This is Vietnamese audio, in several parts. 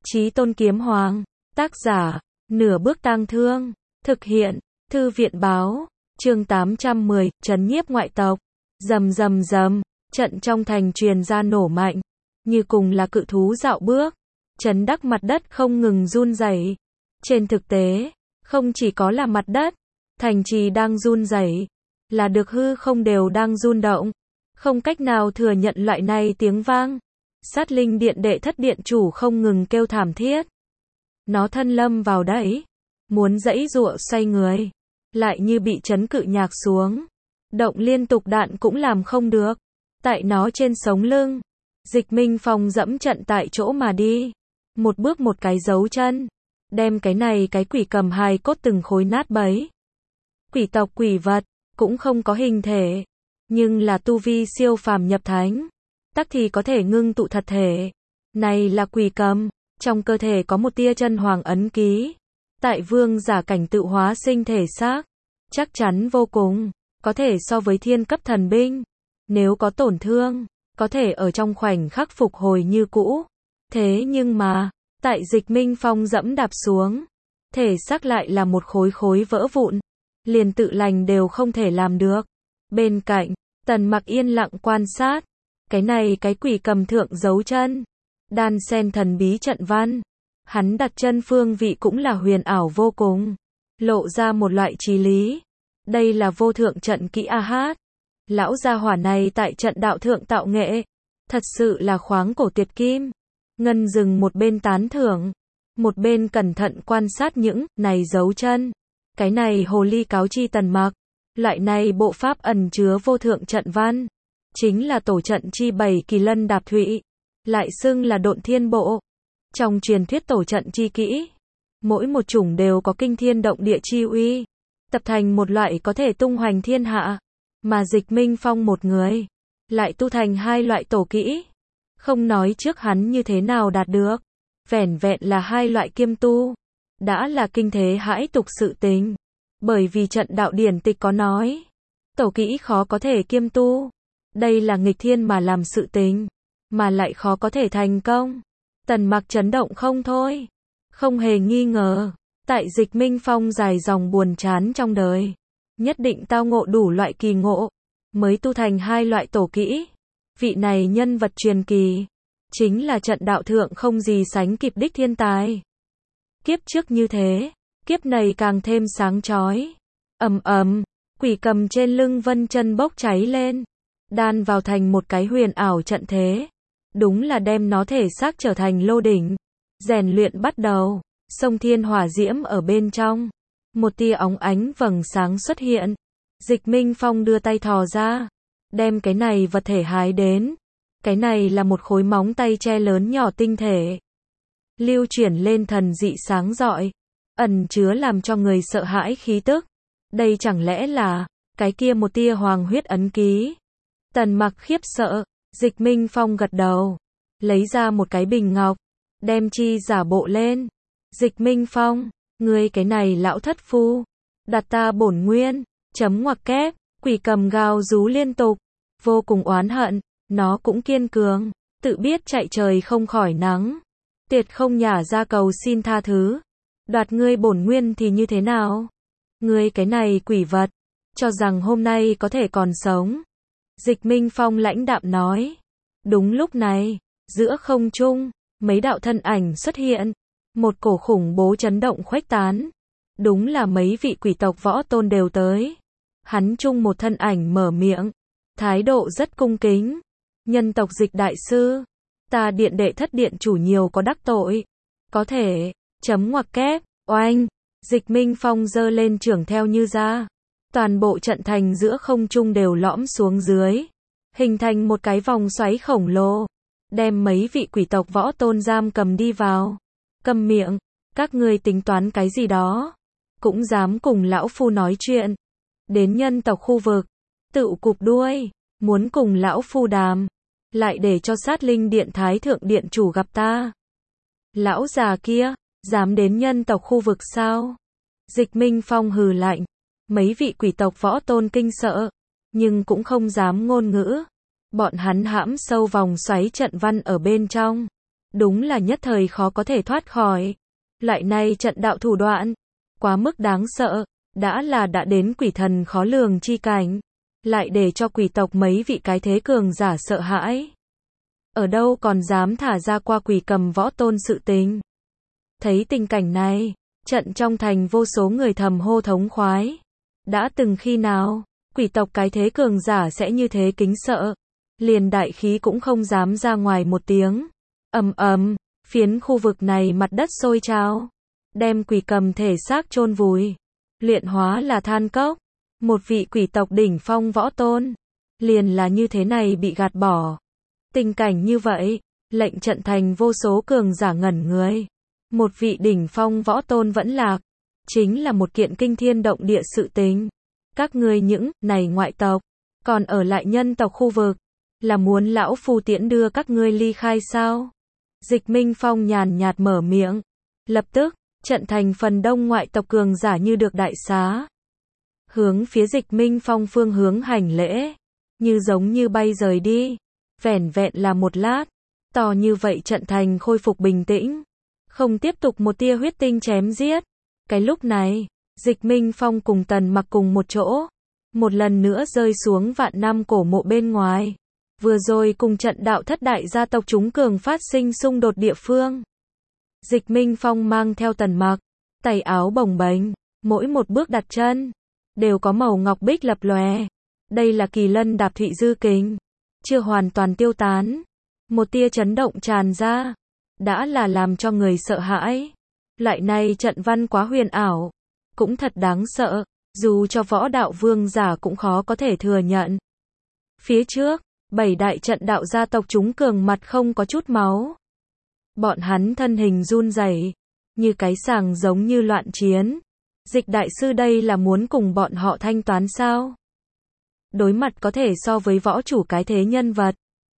Chí Tôn Kiếm Hoàng, tác giả, Nửa Bước Tang Thương, thực hiện, Thư viện báo, chương 810, trấn nhiếp ngoại tộc. Rầm rầm rầm, trận trong thành truyền ra nổ mạnh, như cùng là cự thú dạo bước, chấn đắc mặt đất không ngừng run rẩy. Trên thực tế, không chỉ có là mặt đất, thành trì đang run rẩy, là được hư không đều đang run động, không cách nào thừa nhận loại này tiếng vang. Sát Linh Điện đệ thất điện chủ không ngừng kêu thảm thiết. Nó thân lâm vào đẩy, muốn giãy giụa xoay người, lại như bị chấn cự nhạc xuống. Động liên tục đạn cũng làm không được. Tại nó trên sống lưng, Dịch Minh Phong dẫm trận tại chỗ mà đi. Một bước một cái dấu chân, đem cái này cái quỷ cầm hài cốt từng khối nát bấy. Quỷ tộc quỷ vật, cũng không có hình thể, nhưng là tu vi siêu phàm nhập thánh, tắc thì có thể ngưng tụ thật thể. Này là quỷ cầm, trong cơ thể có một tia chân hoàng ấn ký. Tại vương giả cảnh tự hóa sinh thể xác, chắc chắn vô cùng, có thể so với thiên cấp thần binh. Nếu có tổn thương, có thể ở trong khoảnh khắc phục hồi như cũ. Thế nhưng mà, tại Dịch Minh Phong dẫm đạp xuống, thể xác lại là một khối khối vỡ vụn, liền tự lành đều không thể làm được. Bên cạnh, Tần Mặc yên lặng quan sát, cái này cái quỷ cầm thượng dấu chân, đan sen thần bí trận văn, hắn đặt chân phương vị cũng là huyền ảo vô cùng, lộ ra một loại trí lý. Đây là vô thượng trận kỹ a hát. Lão gia hỏa này tại trận đạo thượng tạo nghệ, thật sự là khoáng cổ tuyệt kim. Ngân dừng một bên tán thưởng, một bên cẩn thận quan sát những này dấu chân. Cái này hồ ly cáo chi Tần Mặc, loại này bộ pháp ẩn chứa vô thượng trận văn, chính là tổ trận chi 7 kỳ lân đạp thụy, lại xưng là độn thiên bộ. Trong truyền thuyết tổ trận chi kỹ, mỗi một chủng đều có kinh thiên động địa chi uy, tập thành một loại có thể tung hoành thiên hạ, mà Dịch Minh Phong một người lại tu thành hai loại tổ kỹ. Không nói trước hắn như thế nào đạt được, vẻn vẹn là hai loại kiêm tu, đã là kinh thế hãi tục sự tình. Bởi vì trận đạo điển tịch có nói, tổ kỹ khó có thể kiêm tu, đây là nghịch thiên mà làm sự tình, mà lại khó có thể thành công. Tần Mặc chấn động không thôi, không hề nghi ngờ, tại Dịch Minh Phong dài dòng buồn chán trong đời, nhất định tao ngộ đủ loại kỳ ngộ, mới tu thành hai loại tổ kỹ. Vị này nhân vật truyền kỳ, chính là trận đạo thượng không gì sánh kịp đích thiên tài. Kiếp trước như thế, kiếp này càng thêm sáng chói. Ầm ầm, quỷ cầm trên lưng Vân Chân bốc cháy lên, đan vào thành một cái huyền ảo trận thế. Đúng là đem nó thể xác trở thành lô đỉnh. Rèn luyện bắt đầu, sông thiên hỏa diễm ở bên trong, một tia óng ánh vầng sáng xuất hiện. Dịch Minh Phong đưa tay thò ra, đem cái này vật thể hái đến. Cái này là một khối móng tay tre lớn nhỏ tinh thể, lưu chuyển lên thần dị sáng rọi, ẩn chứa làm cho người sợ hãi khí tức. Đây chẳng lẽ là cái kia một tia hoàng huyết ấn ký? Tần Mặc khiếp sợ. Dịch Minh Phong gật đầu, lấy ra một cái bình ngọc, đem chi giả bộ lên. Dịch Minh Phong, ngươi cái này lão thất phu, đặt ta bổn nguyên, chấm ngoặc kép. Quỷ cầm gào rú liên tục, vô cùng oán hận. Nó cũng kiên cường, tự biết chạy trời không khỏi nắng, tuyệt không nhả ra cầu xin tha thứ. Đoạt ngươi bổn nguyên thì như thế nào? Ngươi cái này quỷ vật, cho rằng hôm nay có thể còn sống. Dịch Minh Phong lãnh đạm nói. Đúng lúc này, giữa không trung, mấy đạo thân ảnh xuất hiện, một cổ khủng bố chấn động khuếch tán. Đúng là mấy vị quỷ tộc võ tôn đều tới. Hắn chung một thân ảnh mở miệng, thái độ rất cung kính. Nhân tộc Dịch đại sư, ta điện đệ thất điện chủ nhiều có đắc tội, có thể, chấm ngoặc kép, oanh. Dịch Minh Phong giơ lên trưởng theo như ra, toàn bộ trận thành giữa không trung đều lõm xuống dưới, hình thành một cái vòng xoáy khổng lồ, đem mấy vị quỷ tộc võ tôn giam cầm đi vào. Câm miệng, các ngươi tính toán cái gì đó, cũng dám cùng lão phu nói chuyện. Đến nhân tộc khu vực, tự cụp đuôi, muốn cùng lão phu đàm, lại để cho Sát Linh Điện Thái Thượng Điện chủ gặp ta. Lão già kia, dám đến nhân tộc khu vực sao? Dịch Minh Phong hừ lạnh. Mấy vị quỷ tộc võ tôn kinh sợ, nhưng cũng không dám ngôn ngữ. Bọn hắn hãm sâu vòng xoáy trận văn ở bên trong, đúng là nhất thời khó có thể thoát khỏi. Loại này trận đạo thủ đoạn, quá mức đáng sợ, đã đến quỷ thần khó lường chi cảnh, lại để cho quỷ tộc mấy vị cái thế cường giả sợ hãi. Ở đâu còn dám thả ra qua quỷ cầm võ tôn sự tình. Thấy tình cảnh này, trận trong thành vô số người thầm hô thống khoái. Đã từng khi nào, quỷ tộc cái thế cường giả sẽ như thế kính sợ, liền đại khí cũng không dám ra ngoài một tiếng. Ầm ầm, phiến khu vực này mặt đất sôi trào, đem quỷ cầm thể xác chôn vùi, luyện hóa là than cốc. Một vị quỷ tộc đỉnh phong võ tôn, liền là như thế này bị gạt bỏ. Tình cảnh như vậy, lệnh trận thành vô số cường giả ngẩn người. Một vị đỉnh phong võ tôn vẫn lạc, chính là một kiện kinh thiên động địa sự tình. Các ngươi những này ngoại tộc, còn ở lại nhân tộc khu vực, là muốn lão phu tiễn đưa các ngươi ly khai sao? Dịch Minh Phong nhàn nhạt mở miệng. Lập tức, trận thành phần đông ngoại tộc cường giả như được đại xá. Hướng phía Dịch Minh Phong phương hướng hành lễ, như giống như bay rời đi. Vẻn vẹn là một lát, to như vậy trận thành khôi phục bình tĩnh, không tiếp tục một tia huyết tinh chém giết. Cái lúc này, Dịch Minh Phong cùng Tần Mặc cùng một chỗ, một lần nữa rơi xuống vạn năm cổ mộ bên ngoài. Vừa rồi cùng trận đạo thất đại gia tộc chúng cường phát sinh xung đột địa phương. Dịch Minh Phong mang theo Tần Mặc, tay áo bồng bềnh, mỗi một bước đặt chân đều có màu ngọc bích lập lòe. Đây là Kỳ Lân Đạp Thụy Dư Kình, chưa hoàn toàn tiêu tán, một tia chấn động tràn ra, đã là làm cho người sợ hãi. Loại này trận văn quá huyền ảo, cũng thật đáng sợ, dù cho võ đạo vương giả cũng khó có thể thừa nhận. Phía trước, 7 đại trận đạo gia tộc chúng cường mặt không có chút máu. Bọn hắn thân hình run rẩy, như cái sàng giống như loạn chiến. Dịch đại sư đây là muốn cùng bọn họ thanh toán sao? Đối mặt có thể so với võ chủ cái thế nhân vật,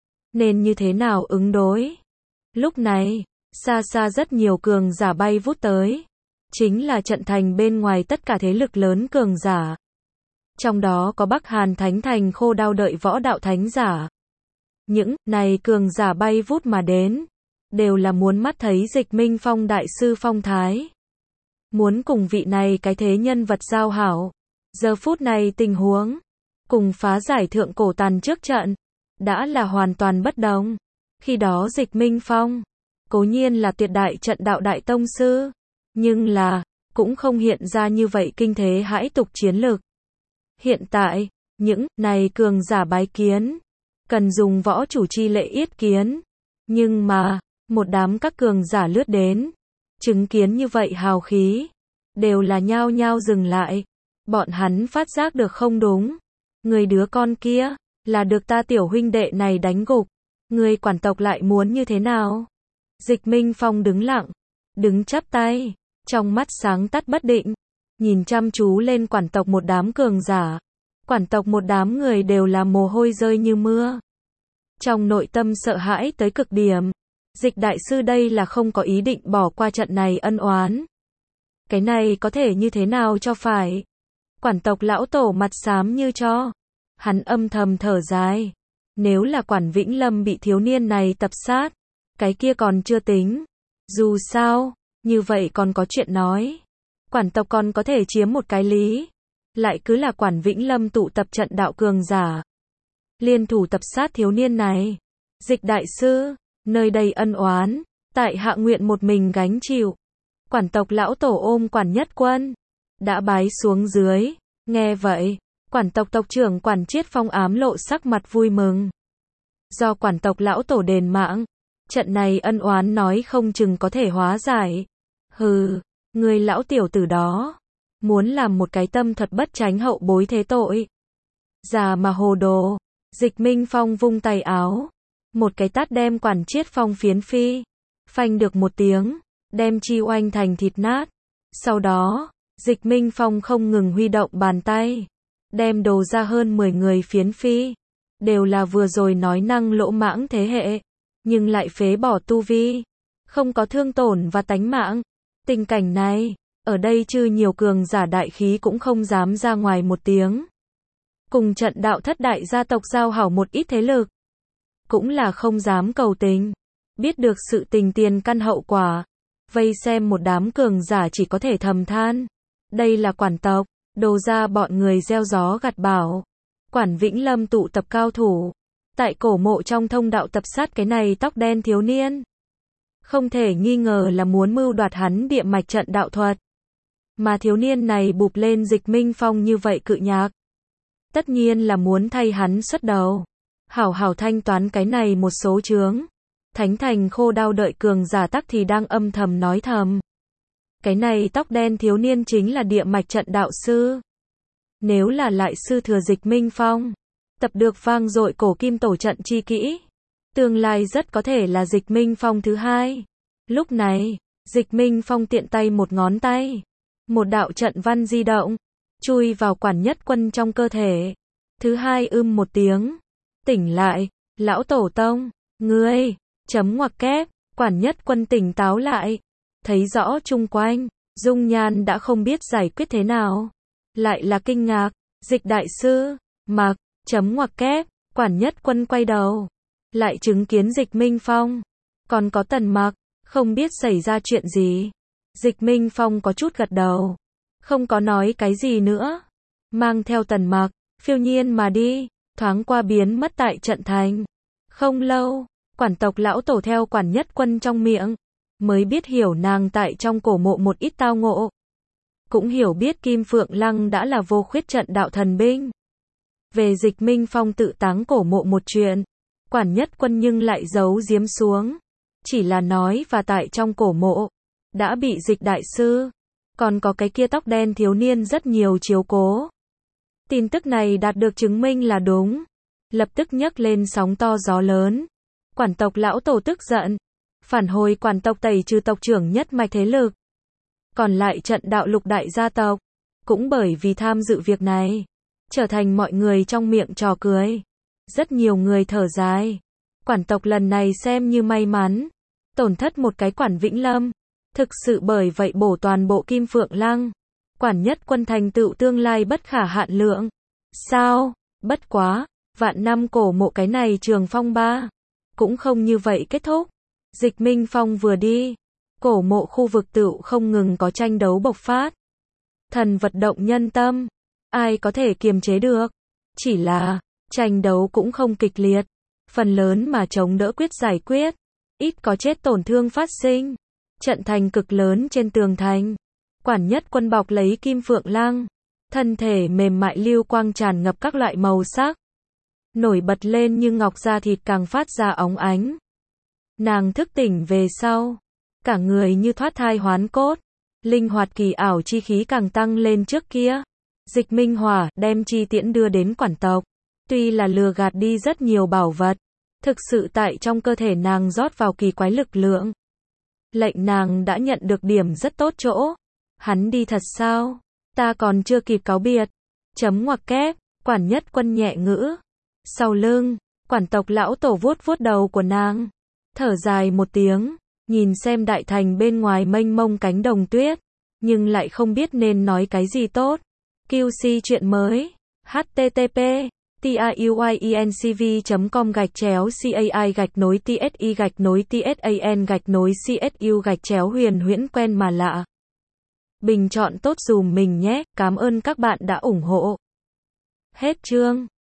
nên như thế nào ứng đối? Lúc này, xa xa rất nhiều cường giả bay vút tới, chính là trận thành bên ngoài tất cả thế lực lớn cường giả. Trong đó có Bắc Hàn Thánh Thành Khô Đao đợi võ đạo thánh giả. Những này cường giả bay vút mà đến, đều là muốn mắt thấy Dịch Minh Phong đại sư phong thái. Muốn cùng vị này cái thế nhân vật giao hảo. Giờ phút này tình huống, cùng phá giải thượng cổ tàn trước trận, đã là hoàn toàn bất đồng. Khi đó Dịch Minh Phong, cố nhiên là tuyệt đại trận đạo đại tông sư, nhưng là, cũng không hiện ra như vậy kinh thế hãi tục chiến lực. Hiện tại, những này cường giả bái kiến, cần dùng võ chủ chi lệ yết kiến. Nhưng mà, một đám các cường giả lướt đến, chứng kiến như vậy hào khí, đều là nhao nhao dừng lại. Bọn hắn phát giác được không đúng. Người đứa con kia, là được ta tiểu huynh đệ này đánh gục. Người quản tộc lại muốn như thế nào? Dịch Minh Phong đứng lặng, đứng chắp tay, trong mắt sáng tắt bất định, nhìn chăm chú lên quản tộc một đám cường giả. Quản tộc một đám người đều là mồ hôi rơi như mưa. Trong nội tâm sợ hãi tới cực điểm. Dịch đại sư đây là không có ý định bỏ qua trận này ân oán. Cái này có thể như thế nào cho phải? Quản tộc lão tổ mặt xám như cho. Hắn âm thầm thở dài. Nếu là Quản Vĩnh Lâm bị thiếu niên này tập sát, cái kia còn chưa tính. Dù sao, như vậy còn có chuyện nói. Quản tộc còn có thể chiếm một cái lý. Lại cứ là Quản Vĩnh Lâm tụ tập trận đạo cường giả, liên thủ tập sát thiếu niên này. Dịch đại sư, nơi đây ân oán, tại hạ nguyện một mình gánh chịu. Quản tộc lão tổ ôm Quản Nhất Quân, đã bái xuống dưới. Nghe vậy, quản tộc tộc trưởng Quản Chiết Phong ám lộ sắc mặt vui mừng. Do quản tộc lão tổ đền mạng, trận này ân oán nói không chừng có thể hóa giải. Hừ, người lão tiểu tử đó, muốn làm một cái tâm thuật bất tránh hậu bối thế tội. Già mà hồ đồ. Dịch Minh Phong vung tay áo, một cái tát đem Quản Chiết Phong phiến phi. Phanh được một tiếng, đem chi oanh thành thịt nát. Sau đó, Dịch Minh Phong không ngừng huy động bàn tay, đem đồ ra hơn 10 người phiến phi. Đều là vừa rồi nói năng lỗ mãng thế hệ, nhưng lại phế bỏ tu vi, không có thương tổn và tánh mạng. Tình cảnh này, ở đây chư nhiều cường giả đại khí cũng không dám ra ngoài một tiếng. Cùng trận đạo thất đại gia tộc giao hảo một ít thế lực, cũng là không dám cầu tình. biết được sự tình tiền căn hậu quả. Vây xem một đám cường giả chỉ có thể thầm than. Đây là quản tộc, đồ ra bọn người gieo gió gặt bão. Quản Vĩnh Lâm tụ tập cao thủ. Tại cổ mộ trong thông đạo tập sát cái này tóc đen thiếu niên. Không thể nghi ngờ là muốn mưu đoạt hắn địa mạch trận đạo thuật. Mà thiếu niên này bụp lên Dịch Minh Phong như vậy cự nhạc. Tất nhiên là muốn thay hắn xuất đầu. Hảo hảo thanh toán cái này một số chướng. Thánh Thành Khô Đao đợi cường giả tắc thì đang âm thầm nói thầm. Cái này tóc đen thiếu niên chính là địa mạch trận đạo sư. Nếu là lại sư thừa Dịch Minh Phong, tập được vang dội cổ kim tổ trận chi kỹ, tương lai rất có thể là Dịch Minh Phong thứ hai. Lúc này, Dịch Minh Phong tiện tay một ngón tay, một đạo trận văn di động, chui vào Quản Nhất Quân trong cơ thể. Thứ hai một tiếng, tỉnh lại, lão tổ tông, ngươi, chấm ngoặc kép, Quản Nhất Quân tỉnh táo lại, thấy rõ chung quanh, dung nhan đã không biết giải quyết thế nào. Lại là kinh ngạc, Dịch đại sư, mặc, chấm ngoặc kép, Quản Nhất Quân quay đầu, lại chứng kiến Dịch Minh Phong, còn có Tần Mặc, không biết xảy ra chuyện gì. Dịch Minh Phong có chút gật đầu, không có nói cái gì nữa, mang theo Tần Mặc, phiêu nhiên mà đi, thoáng qua biến mất tại trận thành. Không lâu, quản tộc lão tổ theo Quản Nhất Quân trong miệng, mới biết hiểu nàng tại trong cổ mộ một ít tao ngộ. Cũng hiểu biết Kim Phượng Lăng đã là vô khuyết trận đạo thần binh. Về Dịch Minh Phong tự táng cổ mộ một chuyện, Quản Nhất Quân nhưng lại giấu giếm xuống. Chỉ là nói và tại trong cổ mộ, đã bị Dịch đại sư, còn có cái kia tóc đen thiếu niên rất nhiều chiếu cố. Tin tức này đạt được chứng minh là đúng. Lập tức nhấc lên sóng to gió lớn. Quản tộc lão tổ tức giận. Phản hồi quản tộc tẩy trừ tộc trưởng nhất mạch thế lực. Còn lại trận đạo lục đại gia tộc, cũng bởi vì tham dự việc này, trở thành mọi người trong miệng trò cười. Rất nhiều người thở dài. Quản tộc lần này xem như may mắn. Tổn thất một cái Quản Vĩnh Lâm. Thực sự bởi vậy bổ toàn bộ Kim Phượng Lăng. Quản Nhất Quân thành tựu tương lai bất khả hạn lượng. Sao? Bất quá, vạn năm cổ mộ cái này trường phong ba. Cũng không như vậy kết thúc. Dịch Minh Phong vừa đi, cổ mộ khu vực tựu không ngừng có tranh đấu bộc phát. Thần vật động nhân tâm. Ai có thể kiềm chế được? Chỉ là, tranh đấu cũng không kịch liệt. Phần lớn mà chống đỡ quyết giải quyết. Ít có chết tổn thương phát sinh. Trận thành cực lớn trên tường thành. Quản Nhất Quân bọc lấy Kim Phượng Lăng. Thân thể mềm mại lưu quang tràn ngập các loại màu sắc. Nổi bật lên như ngọc da thịt càng phát ra óng ánh. Nàng thức tỉnh về sau. Cả người như thoát thai hoán cốt. Linh hoạt kỳ ảo chi khí càng tăng lên trước kia. Dịch Minh Hỏa đem chi tiễn đưa đến quản tộc. Tuy là lừa gạt đi rất nhiều bảo vật. Thực sự tại trong cơ thể nàng rót vào kỳ quái lực lượng. Lệnh nàng đã nhận được điểm rất tốt chỗ. Hắn đi thật sao? Ta còn chưa kịp cáo biệt. Chấm ngoặc kép, Quản Nhất Quân nhẹ ngữ. Sau lưng, quản tộc lão tổ vuốt vuốt đầu của nàng. Thở dài một tiếng, nhìn xem đại thành bên ngoài mênh mông cánh đồng tuyết. Nhưng lại không biết nên nói cái gì tốt. QC chuyện mới. http tayuinCV.com/cai-tsi-tsan-tsu-huyền huyễn quen mà lạ. Bình chọn tốt dùm mình nhé, cảm ơn các bạn đã ủng hộ. Hết chương.